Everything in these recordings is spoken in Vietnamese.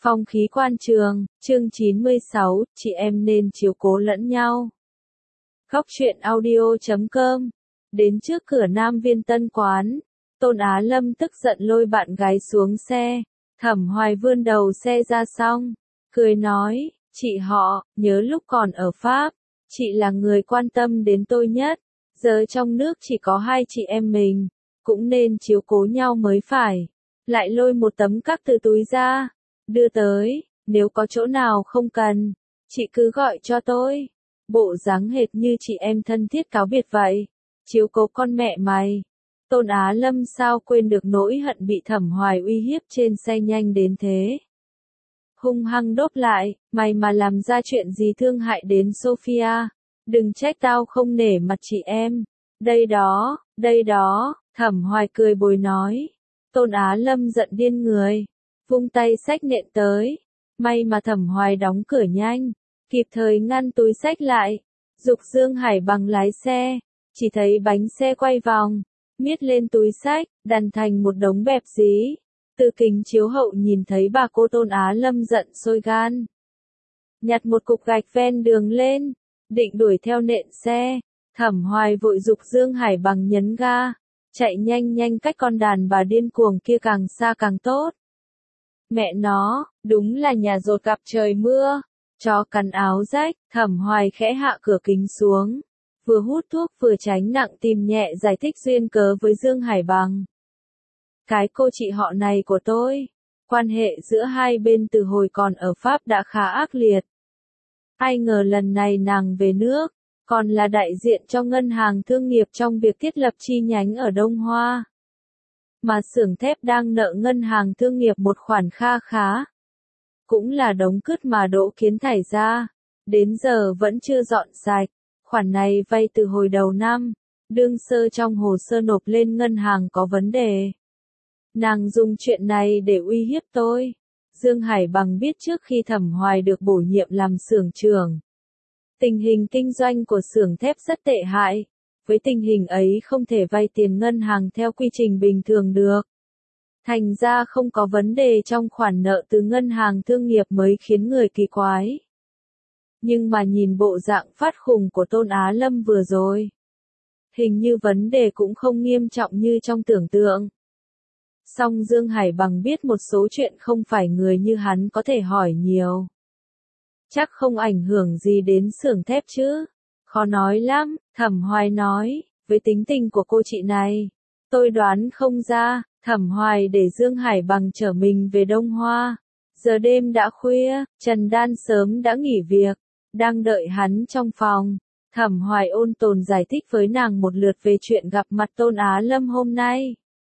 Phong khí quan trường, chương 96, chị em nên chiếu cố lẫn nhau. Góc truyện audio.com. Đến trước cửa Nam Viên Tân Quán, Tôn Á Lâm tức giận lôi bạn gái xuống xe. Thẩm Hoài vươn đầu xe ra xong, cười nói, chị họ, nhớ lúc còn ở Pháp, chị là người quan tâm đến tôi nhất. Giờ trong nước chỉ có hai chị em mình, cũng nên chiếu cố nhau mới phải. Lại lôi một tấm cắc từ túi ra, đưa tới, nếu có chỗ nào không cần, chị cứ gọi cho tôi. Bộ dáng hệt như chị em thân thiết cáo biệt vậy, chiếu cố con mẹ mày. Tôn Á Lâm sao quên được nỗi hận bị Thẩm Hoài uy hiếp trên xe nhanh đến thế. Hung hăng đốt lại, mày mà làm ra chuyện gì thương hại đến Sophia, đừng trách tao không nể mặt chị em. Đây đó, Thẩm Hoài cười bồi nói. Tôn Á Lâm giận điên người, vung tay xách nện tới. May mà Thẩm Hoài đóng cửa nhanh, kịp thời ngăn túi xách lại. Dục Dương Hải bằng lái xe, chỉ thấy bánh xe quay vòng, miết lên túi xách, đàn thành một đống bẹp dí. Từ kính chiếu hậu nhìn thấy bà cô Tôn Á Lâm giận sôi gan. Nhặt một cục gạch ven đường lên, định đuổi theo nện xe. Thẩm Hoài vội giục Dương Hải bằng nhấn ga, chạy nhanh cách con đàn bà điên cuồng kia càng xa càng tốt. Mẹ nó, đúng là nhà dột gặp trời mưa, chó cắn áo rách. Thẩm Hoài khẽ hạ cửa kính xuống, vừa hút thuốc vừa tránh nặng tìm nhẹ giải thích duyên cớ với Dương Hải bằng. Cái cô chị họ này của tôi, quan hệ giữa hai bên từ hồi còn ở Pháp đã khá ác liệt. Ai ngờ lần này nàng về nước, còn là đại diện cho ngân hàng thương nghiệp trong việc thiết lập chi nhánh ở Đông Hoa. Mà xưởng thép đang nợ ngân hàng thương nghiệp một khoản kha khá. Cũng là đống cứt mà Đỗ Kiến thải ra, đến giờ vẫn chưa dọn sạch. Khoản này vay từ hồi đầu năm, đương sơ trong hồ sơ nộp lên ngân hàng có vấn đề. Nàng dùng chuyện này để uy hiếp tôi. Dương Hải bằng biết trước khi Thẩm Hoài được bổ nhiệm làm xưởng trưởng, tình hình kinh doanh của xưởng thép rất tệ hại. Với tình hình ấy không thể vay tiền ngân hàng theo quy trình bình thường được. Thành ra không có vấn đề trong khoản nợ từ ngân hàng thương nghiệp mới khiến người kỳ quái. Nhưng mà nhìn bộ dạng phát khùng của Tôn Á Lâm vừa rồi, hình như vấn đề cũng không nghiêm trọng như trong tưởng tượng. Song Dương Hải bằng biết một số chuyện không phải người như hắn có thể hỏi nhiều. Chắc không ảnh hưởng gì đến xưởng thép chứ. Khó nói lắm, Thẩm Hoài nói, với tính tình của cô chị này, tôi đoán không ra. Thẩm Hoài để Dương Hải bằng chở mình về Đông Hoa. Giờ đêm đã khuya, Trần Đan sớm đã nghỉ việc, đang đợi hắn trong phòng. Thẩm Hoài ôn tồn giải thích với nàng một lượt về chuyện gặp mặt Tôn Á Lâm hôm nay.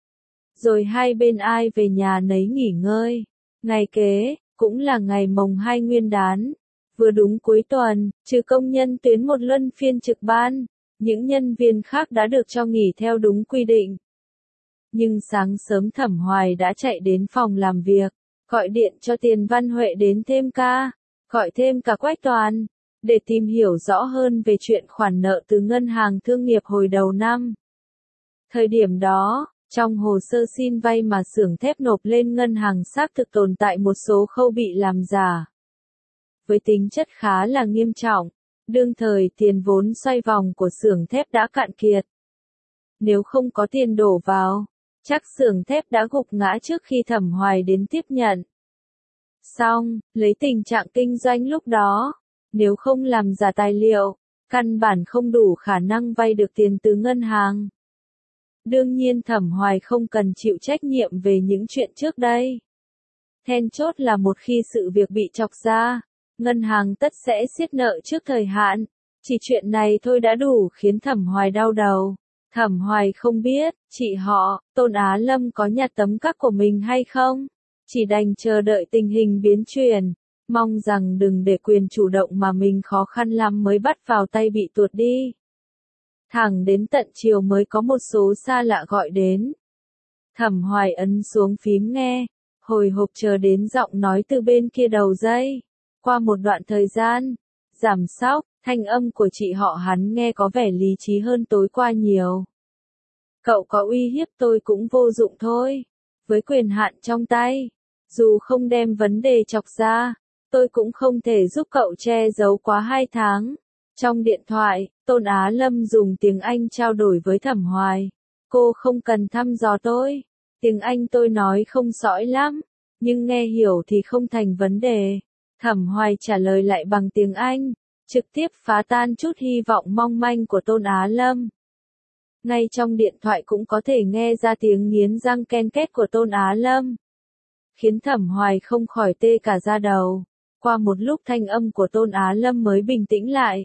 Rồi hai bên ai về nhà nấy nghỉ ngơi. Ngày kế, cũng là ngày mồng 2 Nguyên đán. Vừa đúng cuối tuần, trừ công nhân tuyến một luân phiên trực ban, những nhân viên khác đã được cho nghỉ theo đúng quy định. Nhưng sáng sớm Thẩm Hoài đã chạy đến phòng làm việc, gọi điện cho Tiền Văn Huệ đến thêm ca, gọi thêm cả Quách Toàn, để tìm hiểu rõ hơn về chuyện khoản nợ từ ngân hàng thương nghiệp hồi đầu năm. Thời điểm đó, trong hồ sơ xin vay mà xưởng thép nộp lên ngân hàng xác thực tồn tại một số khâu bị làm giả. Với tính chất khá là nghiêm trọng, đương thời tiền vốn xoay vòng của xưởng thép đã cạn kiệt. Nếu không có tiền đổ vào, chắc xưởng thép đã gục ngã trước khi Thẩm Hoài đến tiếp nhận. Song, lấy tình trạng kinh doanh lúc đó, nếu không làm giả tài liệu, căn bản không đủ khả năng vay được tiền từ ngân hàng. Đương nhiên Thẩm Hoài không cần chịu trách nhiệm về những chuyện trước đây. Then chốt là một khi sự việc bị chọc ra, ngân hàng tất sẽ siết nợ trước thời hạn. Chỉ chuyện này thôi đã đủ khiến Thẩm Hoài đau đầu. Thẩm Hoài không biết, chị họ, Tôn Á Lâm có nhặt tấm cắc của mình hay không? Chỉ đành chờ đợi tình hình biến chuyển, mong rằng đừng để quyền chủ động mà mình khó khăn lắm mới bắt vào tay bị tuột đi. Thẳng đến tận chiều mới có một số xa lạ gọi đến. Thẩm Hoài ấn xuống phím nghe, hồi hộp chờ đến giọng nói từ bên kia đầu dây. Qua một đoạn thời gian, giảm sóc, thanh âm của chị họ hắn nghe có vẻ lý trí hơn tối qua nhiều. Cậu có uy hiếp tôi cũng vô dụng thôi. Với quyền hạn trong tay, Dù không đem vấn đề chọc ra, tôi cũng không thể giúp cậu che giấu quá 2 tháng. Trong điện thoại, Tôn Á Lâm dùng tiếng Anh trao đổi với Thẩm Hoài. Cô không cần thăm dò tôi. Tiếng Anh tôi nói không sõi lắm, nhưng nghe hiểu thì không thành vấn đề. Thẩm Hoài trả lời lại bằng tiếng Anh, trực tiếp phá tan chút hy vọng mong manh của Tôn Á Lâm. Ngay trong điện thoại cũng có thể nghe ra tiếng nghiến răng ken két của Tôn Á Lâm, khiến Thẩm Hoài không khỏi tê cả da đầu. Qua một lúc thanh âm của Tôn Á Lâm mới bình tĩnh lại.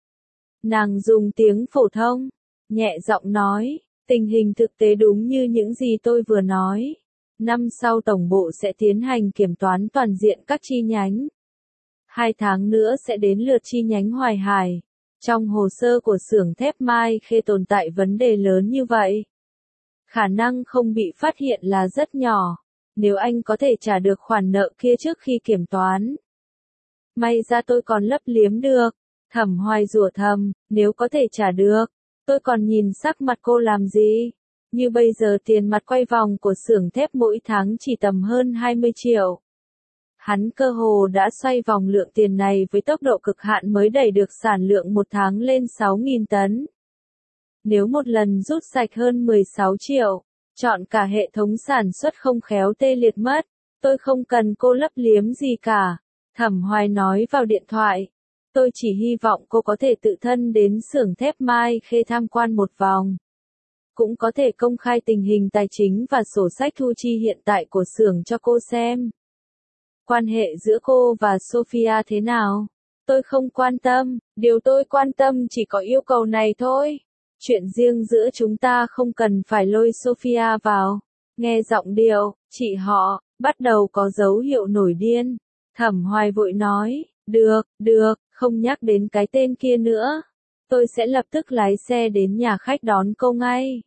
Nàng dùng tiếng phổ thông, nhẹ giọng nói, tình hình thực tế đúng như những gì tôi vừa nói. Năm sau tổng bộ sẽ tiến hành kiểm toán toàn diện các chi nhánh. 2 tháng nữa sẽ đến lượt chi nhánh Hoài Hải. Trong hồ sơ của xưởng thép Mai Khê tồn tại vấn đề lớn như vậy. Khả năng không bị phát hiện là rất nhỏ, nếu anh có thể trả được khoản nợ kia trước khi kiểm toán. May ra tôi còn lấp liếm được. Thẩm Hoài rủa thầm, nếu có thể trả được, tôi còn nhìn sắc mặt cô làm gì? Như bây giờ tiền mặt quay vòng của xưởng thép mỗi tháng chỉ tầm hơn 20 triệu. Hắn cơ hồ đã xoay vòng lượng tiền này với tốc độ cực hạn mới đẩy được sản lượng một tháng lên 6.000 tấn. Nếu một lần rút sạch hơn 16 triệu, chọn cả hệ thống sản xuất không khéo tê liệt mất, tôi không cần cô lấp liếm gì cả. Thẩm Hoài nói vào điện thoại. Tôi chỉ hy vọng cô có thể tự thân đến xưởng thép Mai Khê tham quan một vòng. Cũng có thể công khai tình hình tài chính và sổ sách thu chi hiện tại của xưởng cho cô xem. Quan hệ giữa cô và Sophia thế nào? Tôi không quan tâm, điều tôi quan tâm chỉ có yêu cầu này thôi. Chuyện riêng giữa chúng ta không cần phải lôi Sophia vào. Nghe giọng điệu, chị họ, bắt đầu có dấu hiệu nổi điên. Thẩm Hoài vội nói, được, không nhắc đến cái tên kia nữa. Tôi sẽ lập tức lái xe đến nhà khách đón cô ngay.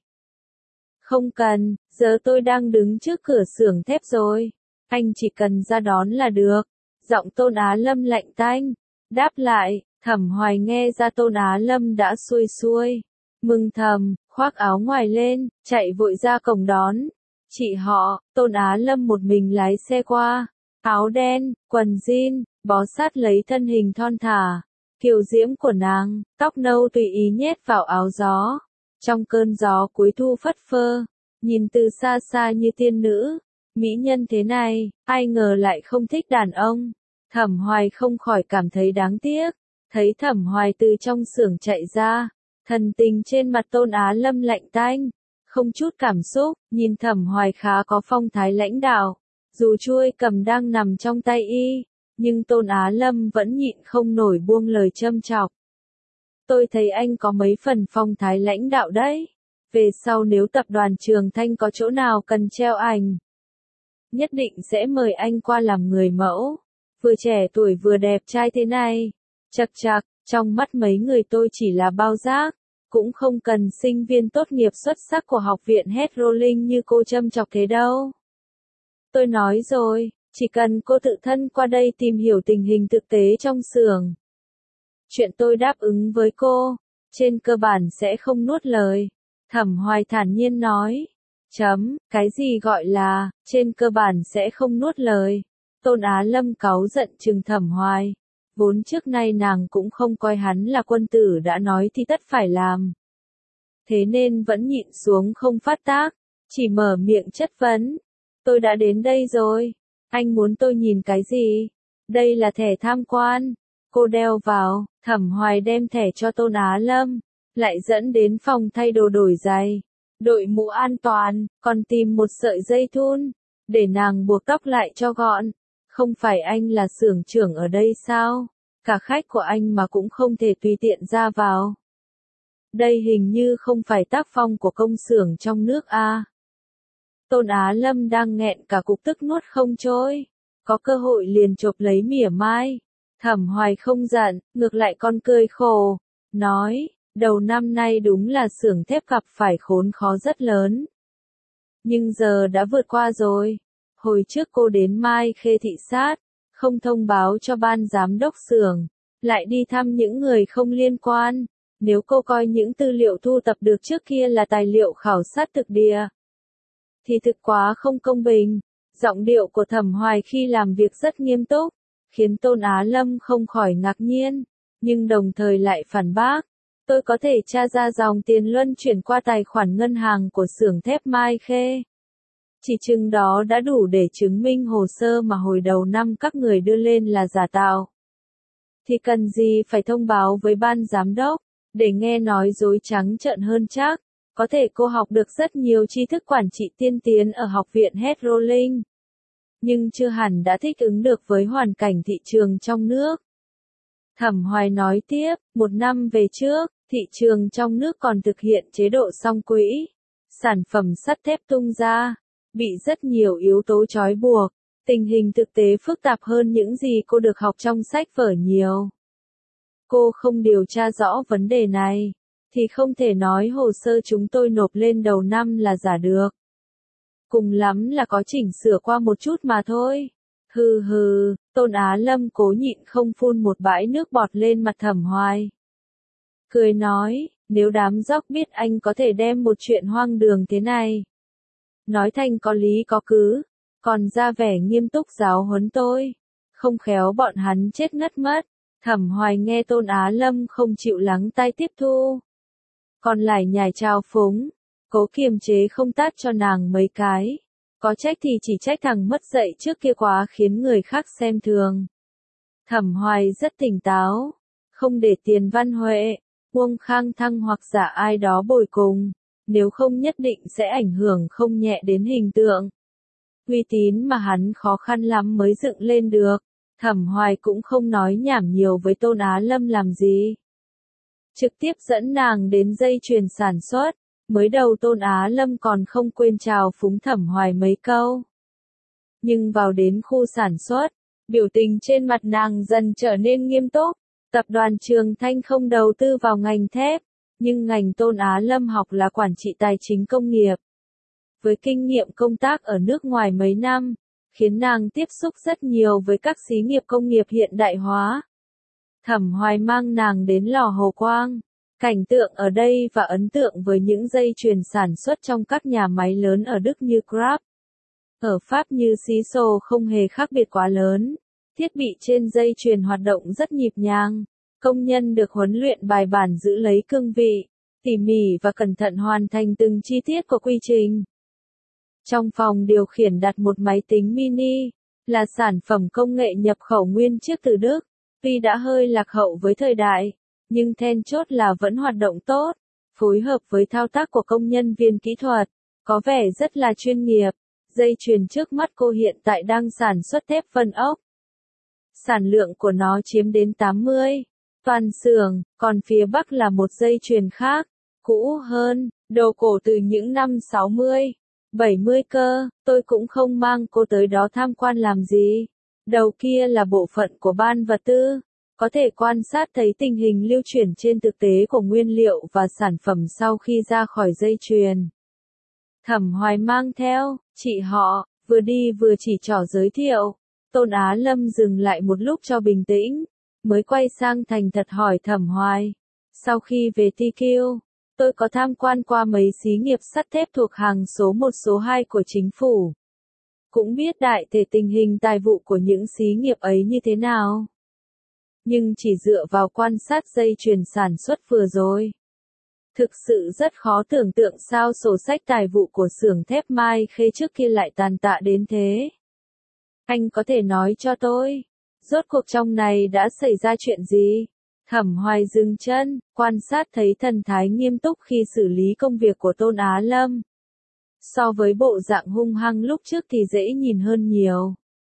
Không cần, giờ tôi đang đứng trước cửa xưởng thép rồi. Anh chỉ cần ra đón là được. Giọng Tôn Á Lâm lạnh tanh. Đáp lại, Thẩm Hoài nghe ra Tôn Á Lâm đã xuôi xuôi. Mừng thầm, khoác áo ngoài lên, chạy vội ra cổng đón. Chị họ, Tôn Á Lâm một mình lái xe qua. Áo đen, quần jean, bó sát lấy thân hình thon thả. Kiều diễm của nàng, tóc nâu tùy ý nhét vào áo gió. Trong cơn gió cuối thu phất phơ, nhìn từ xa xa như tiên nữ. Mỹ nhân thế này, ai ngờ lại không thích đàn ông. Thẩm Hoài không khỏi cảm thấy đáng tiếc. Thấy Thẩm Hoài từ trong xưởng chạy ra, thần tình trên mặt Tôn Á Lâm lạnh tanh, không chút cảm xúc, nhìn Thẩm Hoài khá có phong thái lãnh đạo. Dù chuôi cầm đang nằm trong tay y, nhưng Tôn Á Lâm vẫn nhịn không nổi buông lời châm chọc. Tôi thấy anh có mấy phần phong thái lãnh đạo đấy. Về sau nếu tập đoàn Trường Thanh có chỗ nào cần treo ảnh, nhất định sẽ mời anh qua làm người mẫu. Vừa trẻ tuổi vừa đẹp trai thế này. Chậc chậc, trong mắt mấy người tôi chỉ là bao rác. Cũng không cần sinh viên tốt nghiệp xuất sắc của học viện Hedrolling như cô châm chọc thế đâu. Tôi nói rồi, chỉ cần cô tự thân qua đây tìm hiểu tình hình thực tế trong xưởng. Chuyện tôi đáp ứng với cô, trên cơ bản sẽ không nuốt lời. Thẩm Hoài thản nhiên nói. Cái gì gọi là, trên cơ bản sẽ không nuốt lời. Tôn Á Lâm cáu giận trừng Thẩm Hoài. Vốn trước nay nàng cũng không coi hắn là quân tử đã nói thì tất phải làm. Thế nên vẫn nhịn xuống không phát tác, chỉ mở miệng chất vấn. Tôi đã đến đây rồi, anh muốn tôi nhìn cái gì? Đây là thẻ tham quan. Cô đeo vào, Thẩm Hoài đem thẻ cho Tôn Á Lâm, lại dẫn đến phòng thay đồ đổi giày, đội mũ an toàn, còn tìm một sợi dây thun, để nàng buộc tóc lại cho gọn. Không phải anh là xưởng trưởng ở đây sao? Cả khách của anh mà cũng không thể tùy tiện ra vào. Đây hình như không phải tác phong của công xưởng trong nước a. Tôn Á Lâm đang nghẹn cả cục tức nuốt không trôi, có cơ hội liền chộp lấy mỉa mai. Thẩm Hoài không giận, ngược lại con cười khổ, nói, đầu năm nay đúng là xưởng thép gặp phải khốn khó rất lớn. Nhưng giờ đã vượt qua rồi. Hồi trước cô đến Mai Khê thị sát, không thông báo cho ban giám đốc xưởng, lại đi thăm những người không liên quan. Nếu cô coi những tư liệu thu tập được trước kia là tài liệu khảo sát thực địa, thì thực quá không công bình. Giọng điệu của Thẩm Hoài khi làm việc rất nghiêm túc, khiến Tôn Á Lâm không khỏi ngạc nhiên, nhưng đồng thời lại phản bác. Tôi có thể tra ra dòng tiền luân chuyển qua tài khoản ngân hàng của xưởng thép Mai Khê. Chỉ chừng đó đã đủ để chứng minh hồ sơ mà hồi đầu năm các người đưa lên là giả tạo. Thì cần gì phải thông báo với ban giám đốc, để nghe nói dối trắng trợn hơn chắc. Có thể cô học được rất nhiều tri thức quản trị tiên tiến ở học viện Hedrolling, nhưng chưa hẳn đã thích ứng được với hoàn cảnh thị trường trong nước. Thẩm Hoài nói tiếp, 1 năm về trước, thị trường trong nước còn thực hiện chế độ song quỹ. Sản phẩm sắt thép tung ra, bị rất nhiều yếu tố trói buộc. Tình hình thực tế phức tạp hơn những gì cô được học trong sách vở nhiều. Cô không điều tra rõ vấn đề này, thì không thể nói hồ sơ chúng tôi nộp lên đầu năm là giả được. Cùng lắm là có chỉnh sửa qua một chút mà thôi. Hừ hừ, Tôn Á Lâm cố nhịn không phun một bãi nước bọt lên mặt Thẩm Hoài. Cười nói, nếu đám dóc biết anh có thể đem một chuyện hoang đường thế này nói thành có lý có cứ, còn ra vẻ nghiêm túc giáo huấn tôi, không khéo bọn hắn chết ngất mất. Thẩm Hoài nghe Tôn Á Lâm không chịu lắng tai tiếp thu, còn lại nhảy trao phúng, cố kiềm chế không tát cho nàng mấy cái. Có trách thì chỉ trách thằng mất dạy trước kia quá khiến người khác xem thường. Thẩm Hoài rất tỉnh táo, không để Tiền Văn Huệ, Uông Khang Thăng hoặc giả ai đó bồi cùng, nếu không nhất định sẽ ảnh hưởng không nhẹ đến hình tượng, uy tín mà hắn khó khăn lắm mới dựng lên được. Thẩm Hoài cũng không nói nhảm nhiều với Tôn Á Lâm làm gì, trực tiếp dẫn nàng đến dây chuyền sản xuất. Mới đầu Tôn Á Lâm còn không quên chào phúng Thẩm Hoài mấy câu, nhưng vào đến khu sản xuất, biểu tình trên mặt nàng dần trở nên nghiêm túc. Tập đoàn Trường Thanh không đầu tư vào ngành thép, nhưng ngành Tôn Á Lâm học là quản trị tài chính công nghiệp. Với kinh nghiệm công tác ở nước ngoài mấy năm, khiến nàng tiếp xúc rất nhiều với các xí nghiệp công nghiệp hiện đại hóa. Thẩm Hoài mang nàng đến lò Hồ Quang. Cảnh tượng ở đây và ấn tượng với những dây chuyền sản xuất trong các nhà máy lớn ở Đức như Grab, ở Pháp như Siso không hề khác biệt quá lớn. Thiết bị trên dây chuyền hoạt động rất nhịp nhàng, công nhân được huấn luyện bài bản giữ lấy cương vị, tỉ mỉ và cẩn thận hoàn thành từng chi tiết của quy trình. Trong phòng điều khiển đặt một máy tính mini, là sản phẩm công nghệ nhập khẩu nguyên chiếc từ Đức, tuy đã hơi lạc hậu với thời đại, nhưng then chốt là vẫn hoạt động tốt, phối hợp với thao tác của công nhân viên kỹ thuật, có vẻ rất là chuyên nghiệp. Dây chuyền trước mắt cô hiện tại đang sản xuất thép phân ốc. Sản lượng của nó chiếm đến 80, toàn xưởng, còn phía Bắc là một dây chuyền khác, cũ hơn, đồ cổ từ những năm 60, 70 cơ. Tôi cũng không mang cô tới đó tham quan làm gì. Đầu kia là bộ phận của ban vật tư, có thể quan sát thấy tình hình lưu chuyển trên thực tế của nguyên liệu và sản phẩm sau khi ra khỏi dây chuyền. Thẩm Hoài mang theo, chị họ, vừa đi vừa chỉ trỏ giới thiệu. Tôn Á Lâm dừng lại một lúc cho bình tĩnh, mới quay sang thành thật hỏi Thẩm Hoài. Sau khi về TQ, tôi có tham quan qua mấy xí nghiệp sắt thép thuộc hàng số 1 số 2 của chính phủ. Cũng biết đại thể tình hình tài vụ của những xí nghiệp ấy như thế nào. Nhưng chỉ dựa vào quan sát dây chuyền sản xuất vừa rồi, thực sự rất khó tưởng tượng sao sổ sách tài vụ của xưởng thép Mai Khê trước kia lại tàn tạ đến thế. Anh có thể nói cho tôi, rốt cuộc trong này đã xảy ra chuyện gì? Thẩm Hoài dừng chân, quan sát thấy thần thái nghiêm túc khi xử lý công việc của Tôn Á Lâm. So với bộ dạng hung hăng lúc trước thì dễ nhìn hơn nhiều.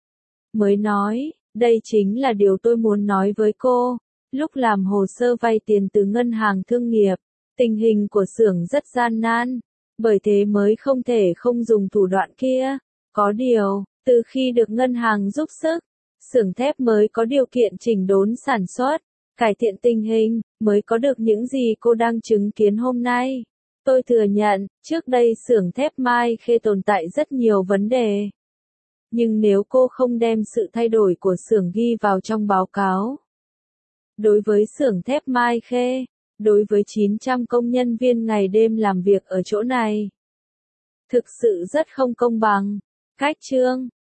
Mới nói, đây chính là điều tôi muốn nói với cô. Lúc làm hồ sơ vay tiền từ ngân hàng thương nghiệp, tình hình của xưởng rất gian nan, bởi thế mới không thể không dùng thủ đoạn kia. Có điều, từ khi được ngân hàng giúp sức, xưởng thép mới có điều kiện chỉnh đốn sản xuất, cải thiện tình hình, mới có được những gì cô đang chứng kiến hôm nay. Tôi thừa nhận, trước đây xưởng thép Mai Khê tồn tại rất nhiều vấn đề. Nhưng nếu cô không đem sự thay đổi của xưởng ghi vào trong báo cáo, đối với xưởng thép Mai Khê, đối với 900 công nhân viên ngày đêm làm việc ở chỗ này, thực sự rất không công bằng. Cách chương